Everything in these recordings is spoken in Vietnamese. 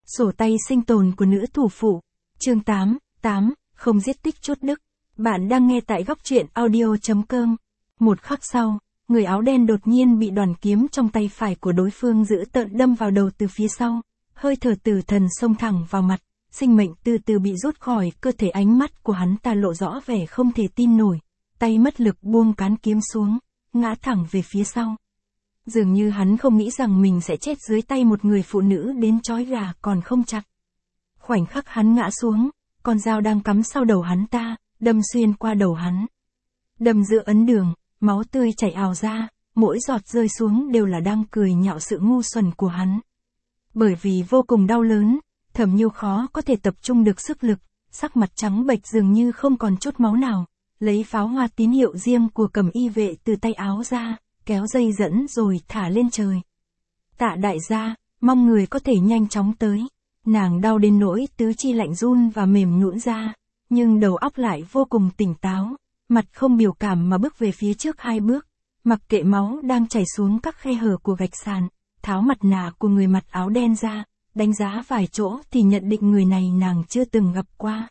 Sổ tay sinh tồn của nữ thủ phụ. Chương 8, không giết tích chốt đức. Bạn đang nghe tại góc truyện audio.com. Một khắc sau, người áo đen đột nhiên bị đoàn kiếm trong tay phải của đối phương dữ tợn đâm vào đầu từ phía sau. Hơi thở tử thần xông thẳng vào mặt, sinh mệnh từ từ bị rút khỏi cơ thể, ánh mắt của hắn ta lộ rõ vẻ không thể tin nổi. Tay mất lực buông cán kiếm xuống, ngã thẳng về phía sau. Dường như hắn không nghĩ rằng mình sẽ chết dưới tay một người phụ nữ đến chói gà còn không chặt. Khoảnh khắc hắn ngã xuống, con dao đang cắm sau đầu hắn ta, đâm xuyên qua đầu hắn. Đâm giữa ấn đường, máu tươi chảy ào ra, mỗi giọt rơi xuống đều là đang cười nhạo sự ngu xuẩn của hắn. Bởi vì vô cùng đau lớn, Thẩm Nhiêu khó có thể tập trung được sức lực, sắc mặt trắng bệch dường như không còn chút máu nào, lấy pháo hoa tín hiệu riêng của Cẩm Y vệ từ tay áo ra, kéo dây dẫn rồi thả lên trời. Tạ đại gia, mong người có thể nhanh chóng tới. Nàng đau đến nỗi tứ chi lạnh run và mềm nhũn ra, nhưng đầu óc lại vô cùng tỉnh táo, mặt không biểu cảm mà bước về phía trước 2 bước, mặc kệ máu đang chảy xuống các khe hở của gạch sàn, tháo mặt nạ của người mặc áo đen ra, đánh giá vài chỗ thì nhận định người này nàng chưa từng gặp qua.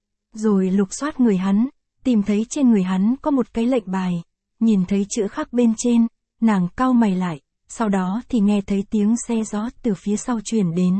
Rồi lục soát người hắn, tìm thấy trên người hắn có một cái lệnh bài, nhìn thấy chữ khắc bên trên, nàng cau mày lại, sau đó thì nghe thấy tiếng xe gió từ phía sau truyền đến.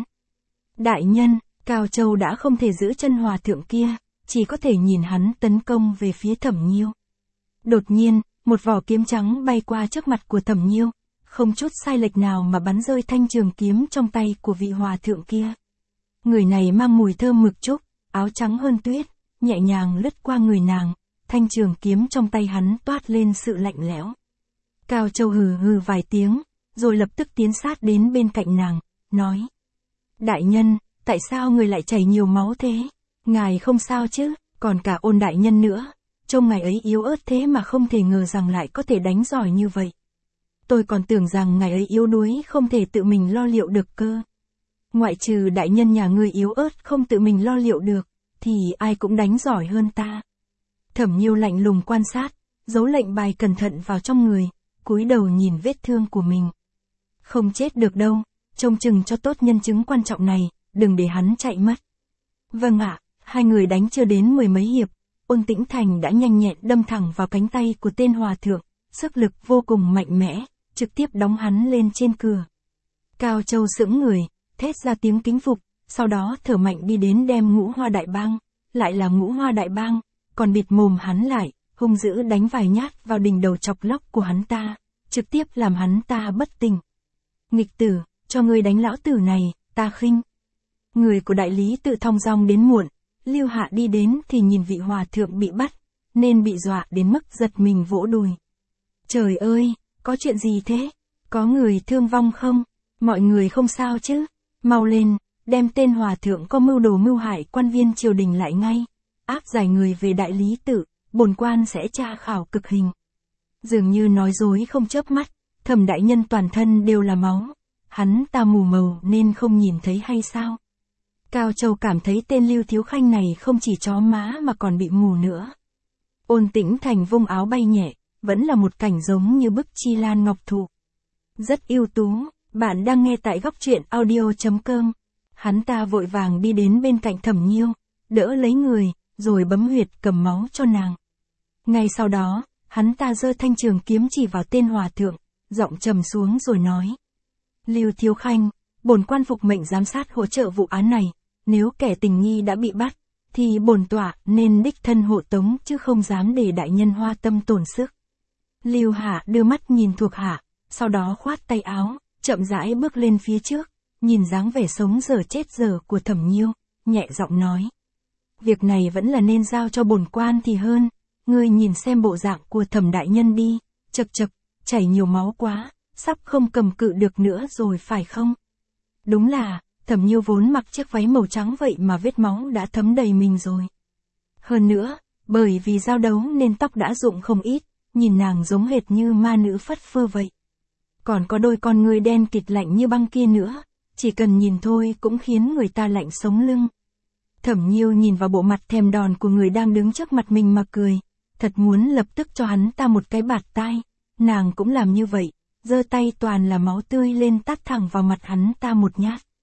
Đại nhân, Cao Châu đã không thể giữ chân hòa thượng kia, chỉ có thể nhìn hắn tấn công về phía Thẩm Nhiêu. Đột nhiên, một vỏ kiếm trắng bay qua trước mặt của Thẩm Nhiêu, không chút sai lệch nào mà bắn rơi thanh trường kiếm trong tay của vị hòa thượng kia. Người này mang mùi thơm mực trúc, áo trắng hơn tuyết, nhẹ nhàng lướt qua người nàng, thanh trường kiếm trong tay hắn toát lên sự lạnh lẽo. Cao Châu hừ hừ vài tiếng, rồi lập tức tiến sát đến bên cạnh nàng, nói. Đại nhân, tại sao người lại chảy nhiều máu thế? Ngài không sao chứ, còn cả Ôn đại nhân nữa. Trông ngài ấy yếu ớt thế mà không thể ngờ rằng lại có thể đánh giỏi như vậy. Tôi còn tưởng rằng ngài ấy yếu đuối không thể tự mình lo liệu được cơ. Ngoại trừ đại nhân nhà ngươi yếu ớt không tự mình lo liệu được, thì ai cũng đánh giỏi hơn ta. Thẩm Nhiêu lạnh lùng quan sát, giấu lệnh bài cẩn thận vào trong người, cúi đầu nhìn vết thương của mình. Không chết được đâu, trông chừng cho tốt nhân chứng quan trọng này, đừng để hắn chạy mất. Vâng ạ, hai người đánh chưa đến 10 mấy hiệp, Ôn Tĩnh Thành đã nhanh nhẹn đâm thẳng vào cánh tay của tên hòa thượng, sức lực vô cùng mạnh mẽ, trực tiếp đóng hắn lên trên cửa. Cao Châu sững người, thét ra tiếng kính phục, sau đó thở mạnh đi đến đem Ngũ Hoa Đại Bang, lại là Ngũ Hoa Đại Bang, còn bịt mồm hắn lại, hung dữ đánh vài nhát vào đỉnh đầu chọc lóc của hắn ta, trực tiếp làm hắn ta bất tỉnh. Nghịch tử, cho ngươi đánh lão tử này, ta khinh. Người của đại lý tự thong dong đến muộn, Lưu Hạ đi đến thì nhìn vị hòa thượng bị bắt, nên bị dọa đến mức giật mình vỗ đùi. Trời ơi, có chuyện gì thế? Có người thương vong không? Mọi người không sao chứ? Mau lên, đem tên hòa thượng có mưu đồ mưu hại quan viên triều đình lại ngay, áp giải người về đại lý tự, bổn quan sẽ tra khảo cực hình. Dường như nói dối không chớp mắt, Thẩm đại nhân toàn thân đều là máu, hắn ta mù màu nên không nhìn thấy hay sao? Cao Châu cảm thấy tên Lưu Thiếu Khanh này không chỉ chó má mà còn bị mù nữa. Ôn Tĩnh Thành vung áo bay nhẹ, vẫn là một cảnh giống như bức chi lan ngọc thụ. Rất ưu tú, bạn đang nghe tại góc truyện audio.com. Hắn ta vội vàng đi đến bên cạnh Thẩm Nhiêu, đỡ lấy người, rồi bấm huyệt cầm máu cho nàng. Ngay sau đó, hắn ta giơ thanh trường kiếm chỉ vào tên hòa thượng, giọng trầm xuống rồi nói. Lưu Thiếu Khanh, bổn quan phục mệnh giám sát hỗ trợ vụ án này, nếu kẻ tình nghi đã bị bắt, thì bổn tọa nên đích thân hộ tống chứ không dám để đại nhân hoa tâm tổn sức. Lưu Hạ đưa mắt nhìn thuộc hạ, sau đó khoát tay áo, chậm rãi bước lên phía trước, nhìn dáng vẻ sống dở chết dở của Thẩm Nhiêu, nhẹ giọng nói. Việc này vẫn là nên giao cho bổn quan thì hơn, ngươi nhìn xem bộ dạng của Thẩm đại nhân đi, chật chật, chảy nhiều máu quá, sắp không cầm cự được nữa rồi phải không? Đúng là, Thẩm Nhiêu vốn mặc chiếc váy màu trắng vậy mà vết máu đã thấm đầy mình rồi. Hơn nữa, bởi vì giao đấu nên tóc đã rụng không ít, nhìn nàng giống hệt như ma nữ phất phơ vậy. Còn có đôi con ngươi đen kịt lạnh như băng kia nữa, chỉ cần nhìn thôi cũng khiến người ta lạnh sống lưng. Thẩm Nhiêu nhìn vào bộ mặt thèm đòn của người đang đứng trước mặt mình mà cười, thật muốn lập tức cho hắn ta một cái bạt tai, nàng cũng làm như vậy, giơ tay toàn là máu tươi lên tát thẳng vào mặt hắn ta một nhát.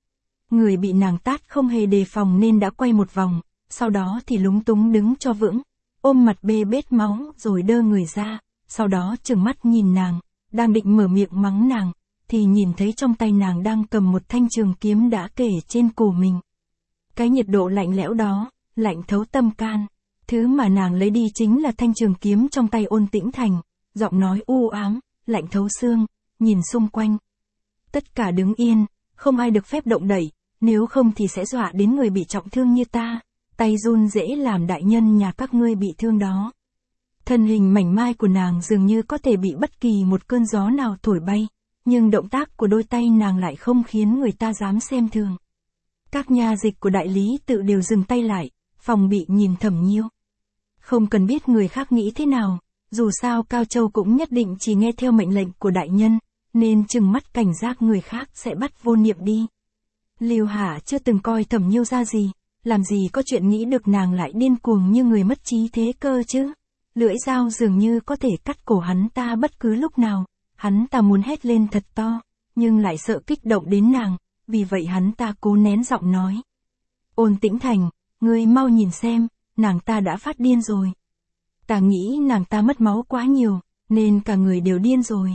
Người bị nàng tát không hề đề phòng nên đã quay một vòng, sau đó thì lúng túng đứng cho vững, ôm mặt bê bết máu rồi đơ người ra, sau đó trừng mắt nhìn nàng, đang định mở miệng mắng nàng, thì nhìn thấy trong tay nàng đang cầm một thanh trường kiếm đã kể trên cổ mình. Cái nhiệt độ lạnh lẽo đó, lạnh thấu tâm can. Thứ mà nàng lấy đi chính là thanh trường kiếm trong tay Ôn Tĩnh Thành, giọng nói u ám, lạnh thấu xương, nhìn xung quanh. Tất cả đứng yên, không ai được phép động đẩy, nếu không thì sẽ dọa đến người bị trọng thương như ta, tay run rễ làm đại nhân nhà các ngươi bị thương đó. Thân hình mảnh mai của nàng dường như có thể bị bất kỳ một cơn gió nào thổi bay, nhưng động tác của đôi tay nàng lại không khiến người ta dám xem thường. Các nha dịch của đại lý tự đều dừng tay lại, phòng bị nhìn Thẩm Nhiêu. Không cần biết người khác nghĩ thế nào, dù sao Cao Châu cũng nhất định chỉ nghe theo mệnh lệnh của đại nhân, nên trừng mắt cảnh giác người khác sẽ bắt vô niệm đi. Lưu Hạ chưa từng coi Thẩm Nhiêu ra gì, làm gì có chuyện nghĩ được nàng lại điên cuồng như người mất trí thế cơ chứ. Lưỡi dao dường như có thể cắt cổ hắn ta bất cứ lúc nào, hắn ta muốn hét lên thật to, nhưng lại sợ kích động đến nàng, vì vậy hắn ta cố nén giọng nói. Ôn Tĩnh Thành, ngươi mau nhìn xem, nàng ta đã phát điên rồi. Ta nghĩ nàng ta mất máu quá nhiều, nên cả người đều điên rồi.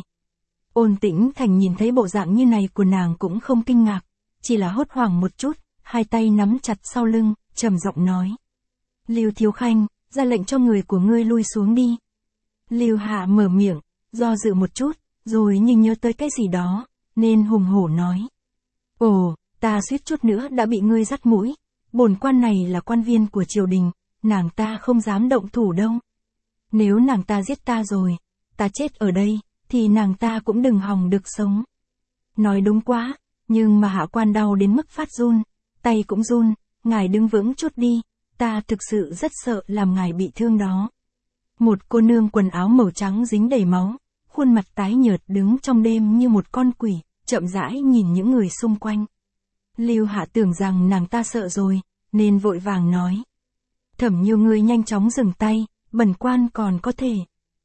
Ôn Tĩnh Thành nhìn thấy bộ dạng như này của nàng cũng không kinh ngạc, chỉ là hốt hoảng một chút, hai tay nắm chặt sau lưng, trầm giọng nói. Lưu Thiếu Khanh, ra lệnh cho người của ngươi lui xuống đi. Lưu Hạ mở miệng, do dự một chút, rồi nhưng nhớ tới cái gì đó, nên hùng hổ nói. Ồ, ta suýt chút nữa đã bị ngươi dắt mũi, bổn quan này là quan viên của triều đình, nàng ta không dám động thủ đâu. Nếu nàng ta giết ta rồi, ta chết ở đây, thì nàng ta cũng đừng hòng được sống. Nói đúng quá, nhưng mà hạ quan đau đến mức phát run, tay cũng run, ngài đứng vững chút đi, ta thực sự rất sợ làm ngài bị thương đó. Một cô nương quần áo màu trắng dính đầy máu, khuôn mặt tái nhợt đứng trong đêm như một con quỷ, chậm rãi nhìn những người xung quanh. Lưu Hạ tưởng rằng nàng ta sợ rồi, nên vội vàng nói. Thẩm Nhiêu ngươi nhanh chóng dừng tay, bần quan còn có thể.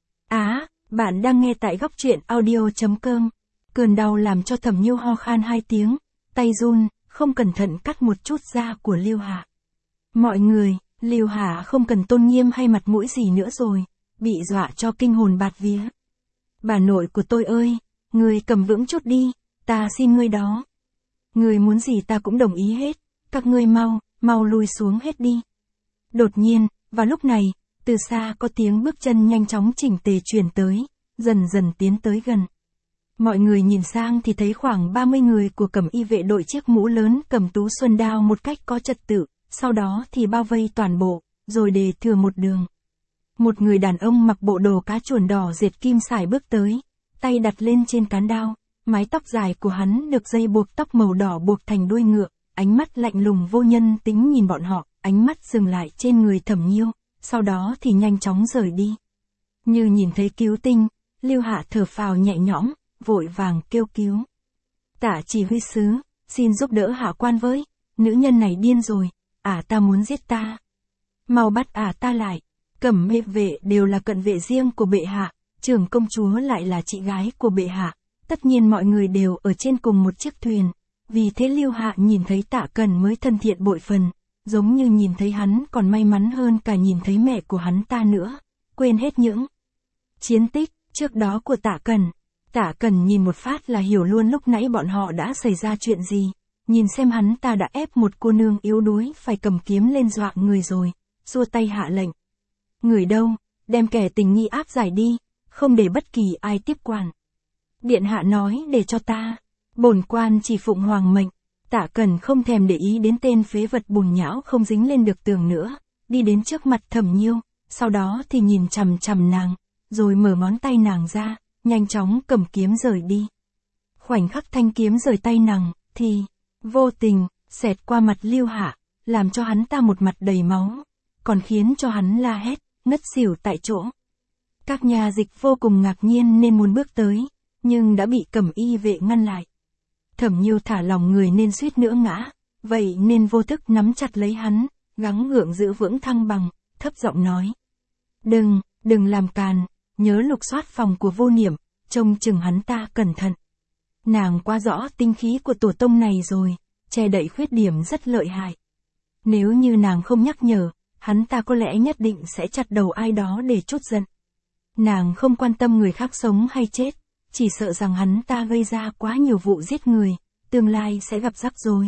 Bạn đang nghe tại góc truyện audio.com. Cơn đau làm cho Thẩm Nhiêu ho khan 2 tiếng, tay run, không cẩn thận cắt một chút da của Lưu Hạ. Mọi người, Lưu Hạ không cần tôn nghiêm hay mặt mũi gì nữa rồi, bị dọa cho kinh hồn bạt vía. Bà nội của tôi ơi, ngươi cầm vững chút đi, ta xin ngươi đó. Ngươi muốn gì ta cũng đồng ý hết, các ngươi mau lui xuống hết đi. Đột nhiên, vào lúc này, từ xa có tiếng bước chân nhanh chóng chỉnh tề truyền tới, dần dần tiến tới gần. Mọi người nhìn sang thì thấy khoảng 30 người của Cẩm Y vệ đội chiếc mũ lớn cầm tú xuân đao một cách có trật tự, sau đó thì bao vây toàn bộ, rồi đề thừa một đường. Một người đàn ông mặc bộ đồ cá chuồn đỏ dệt kim sải bước tới, tay đặt lên trên cán đao, mái tóc dài của hắn được dây buộc tóc màu đỏ buộc thành đuôi ngựa, ánh mắt lạnh lùng vô nhân tính nhìn bọn họ, ánh mắt dừng lại trên người Thẩm Nhiêu, sau đó thì nhanh chóng rời đi. Như nhìn thấy cứu tinh, Lưu Hạ thở phào nhẹ nhõm, vội vàng kêu cứu. Tả chỉ huy sứ, xin giúp đỡ hạ quan với, nữ nhân này điên rồi, ta muốn giết ta. Mau bắt ta lại. Cẩm Y vệ đều là cận vệ riêng của bệ hạ, trưởng công chúa lại là chị gái của bệ hạ, tất nhiên mọi người đều ở trên cùng một chiếc thuyền, vì thế Lưu Hạ nhìn thấy Tạ Cần mới thân thiện bội phần, giống như nhìn thấy hắn còn may mắn hơn cả nhìn thấy mẹ của hắn ta nữa, quên hết những chiến tích trước đó của Tạ Cần. Tạ Cần nhìn một phát là hiểu luôn lúc nãy bọn họ đã xảy ra chuyện gì, nhìn xem hắn ta đã ép một cô nương yếu đuối phải cầm kiếm lên dọa người rồi, xua tay hạ lệnh. Người đâu, đem kẻ tình nghi áp giải đi, không để bất kỳ ai tiếp quản. Điện hạ nói để cho ta, bổn quan chỉ phụng hoàng mệnh. Tạ Cần không thèm để ý đến tên phế vật bùn nhão không dính lên được tường nữa, đi đến trước mặt Thẩm Nhiêu, sau đó thì nhìn chằm chằm nàng, rồi mở ngón tay nàng ra, nhanh chóng cầm kiếm rời đi. Khoảnh khắc thanh kiếm rời tay nàng, thì, vô tình, xẹt qua mặt Lưu Hạ, làm cho hắn ta một mặt đầy máu, còn khiến cho hắn la hét, ngất xỉu tại chỗ. Các nhà dịch vô cùng ngạc nhiên nên muốn bước tới, nhưng đã bị Cẩm Y vệ ngăn lại. Thẩm Nhiêu thả lòng người nên suýt nữa ngã, vậy nên vô thức nắm chặt lấy hắn, gắng gượng giữ vững thăng bằng, thấp giọng nói. Đừng làm càn, nhớ lục soát phòng của vô niệm, trông chừng hắn ta cẩn thận. Nàng quá rõ tinh khí của tổ tông này rồi, che đậy khuyết điểm rất lợi hại. Nếu như nàng không nhắc nhở, hắn ta có lẽ nhất định sẽ chặt đầu ai đó để trút giận. Nàng không quan tâm người khác sống hay chết, chỉ sợ rằng hắn ta gây ra quá nhiều vụ giết người, tương lai sẽ gặp rắc rối.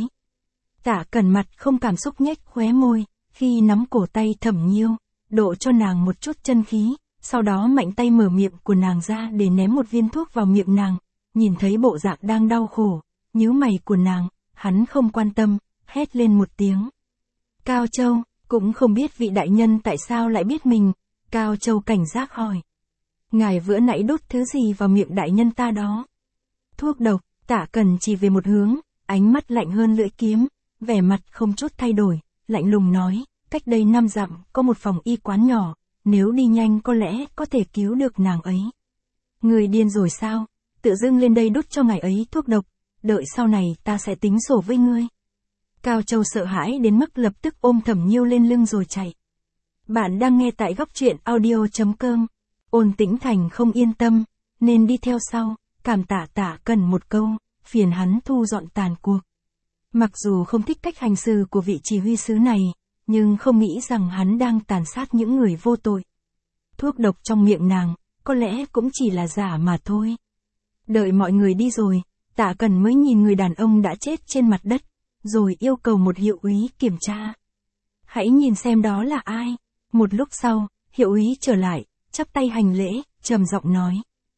Tạ Cẩn mặt không cảm xúc nhếch khóe môi, khi nắm cổ tay Thẩm Nhiêu, độ cho nàng một chút chân khí, sau đó mạnh tay mở miệng của nàng ra để ném một viên thuốc vào miệng nàng, nhìn thấy bộ dạng đang đau khổ, nhíu mày của nàng, hắn không quan tâm, hét lên một tiếng. Cao Châu, cũng không biết vị đại nhân tại sao lại biết mình, Cao Châu cảnh giác hỏi. Ngài vừa nãy đút thứ gì vào miệng đại nhân ta đó? Thuốc độc. Tạ Cẩn chỉ về một hướng, ánh mắt lạnh hơn lưỡi kiếm, vẻ mặt không chút thay đổi, lạnh lùng nói, cách đây 5 dặm có một phòng y quán nhỏ, nếu đi nhanh có lẽ có thể cứu được nàng ấy. Người điên rồi sao? Tự dưng lên đây đút cho ngài ấy thuốc độc, đợi sau này ta sẽ tính sổ với ngươi. Cao Châu sợ hãi đến mức lập tức ôm Thẩm Nhiêu lên lưng rồi chạy. Bạn đang nghe tại góc truyện audio.com. Ôn Tĩnh Thành không yên tâm, nên đi theo sau, cảm tạ Tạ Cẩn một câu, phiền hắn thu dọn tàn cuộc. Mặc dù không thích cách hành xử của vị chỉ huy sứ này, nhưng không nghĩ rằng hắn đang tàn sát những người vô tội. Thuốc độc trong miệng nàng, có lẽ cũng chỉ là giả mà thôi. Đợi mọi người đi rồi, Tạ Cẩn mới nhìn người đàn ông đã chết trên mặt đất, rồi yêu cầu một hiệu úy kiểm tra. Hãy nhìn xem đó là ai. Một lúc sau, hiệu úy trở lại, chắp tay hành lễ, trầm giọng nói.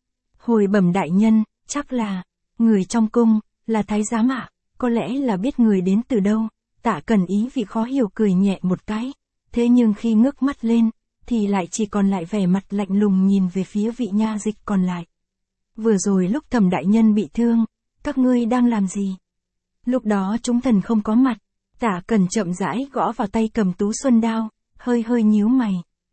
Hồi bẩm đại nhân, chắc là, người trong cung, là thái giám ạ, có lẽ là biết người đến từ đâu. Tạ Cẩn ý vị khó hiểu cười nhẹ một cái, thế nhưng khi ngước mắt lên, thì lại chỉ còn lại vẻ mặt lạnh lùng nhìn về phía vị nha dịch còn lại. Vừa rồi lúc Thẩm đại nhân bị thương, các ngươi đang làm gì? Lúc đó chúng thần không có mặt, Tạ Cẩn chậm rãi gõ vào tay cầm tú xuân đao, hơi hơi nhíu mày.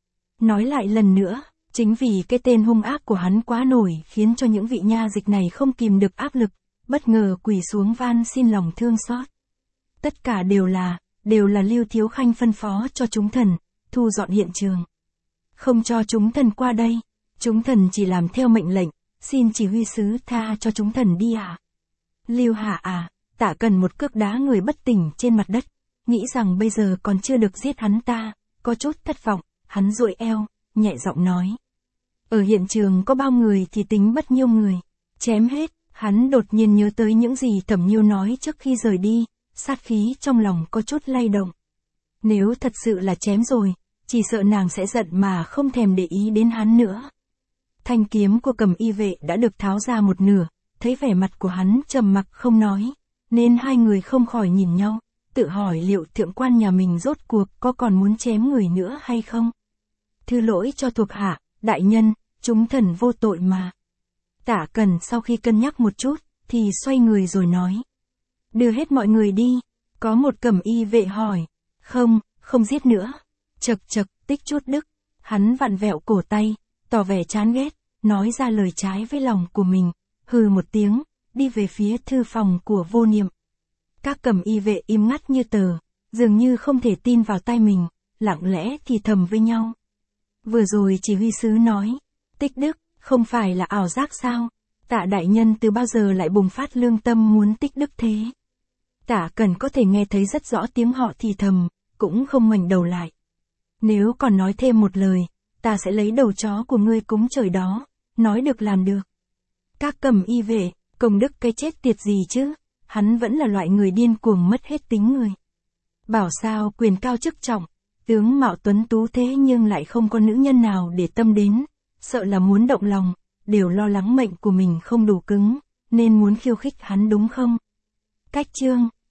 Nói lại lần nữa, chính vì cái tên hung ác của hắn quá nổi khiến cho những vị nha dịch này không kìm được áp lực, bất ngờ quỳ xuống van xin lòng thương xót. Tất cả đều là Lưu Thiếu Khanh phân phó cho chúng thần, thu dọn hiện trường. Không cho chúng thần qua đây, chúng thần chỉ làm theo mệnh lệnh, xin chỉ huy sứ tha cho chúng thần đi ạ. Lưu Hạ à, Tạ Cẩn một cước đá người bất tỉnh trên mặt đất, nghĩ rằng bây giờ còn chưa được giết hắn ta, có chút thất vọng, hắn duỗi eo, nhẹ giọng nói. Ở hiện trường có bao người thì tính bất nhiêu người, chém hết, hắn đột nhiên nhớ tới những gì Thẩm Nhiêu nói trước khi rời đi, sát khí trong lòng có chút lay động. Nếu thật sự là chém rồi, chỉ sợ nàng sẽ giận mà không thèm để ý đến hắn nữa. Thanh kiếm của Cầm Y vệ đã được tháo ra một nửa, thấy vẻ mặt của hắn trầm mặc không nói, nên hai người không khỏi nhìn nhau, tự hỏi liệu thượng quan nhà mình rốt cuộc có còn muốn chém người nữa hay không. Thứ lỗi cho thuộc hạ, đại nhân, chúng thần vô tội mà. Tạ Cẩn sau khi cân nhắc một chút, thì xoay người rồi nói. Đưa hết mọi người đi, có một Cầm Y vệ hỏi. Không giết nữa. Chậc chậc, Tích Chút Đức. Hắn vặn vẹo cổ tay, tỏ vẻ chán ghét, nói ra lời trái với lòng của mình, hừ một tiếng, đi về phía thư phòng của Vô Niệm. Các Cầm Y vệ im ngắt như tờ, dường như không thể tin vào tai mình, lặng lẽ thì thầm với nhau. Vừa rồi chỉ huy sứ nói, Tích Đức, không phải là ảo giác sao? Tạ đại nhân từ bao giờ lại bùng phát lương tâm muốn tích đức thế? Tạ Cẩn có thể nghe thấy rất rõ tiếng họ thì thầm, cũng không ngoảnh đầu lại. Nếu còn nói thêm một lời, ta sẽ lấy đầu chó của ngươi cúng trời đó, nói được làm được. Các Cầm Y vệ, công đức cái chết tiệt gì chứ? Hắn vẫn là loại người điên cuồng mất hết tính người. Bảo sao quyền cao chức trọng, tướng mạo tuấn tú thế nhưng lại không có nữ nhân nào để tâm đến, sợ là muốn động lòng, đều lo lắng mệnh của mình không đủ cứng, nên muốn khiêu khích hắn đúng không? Cách chương,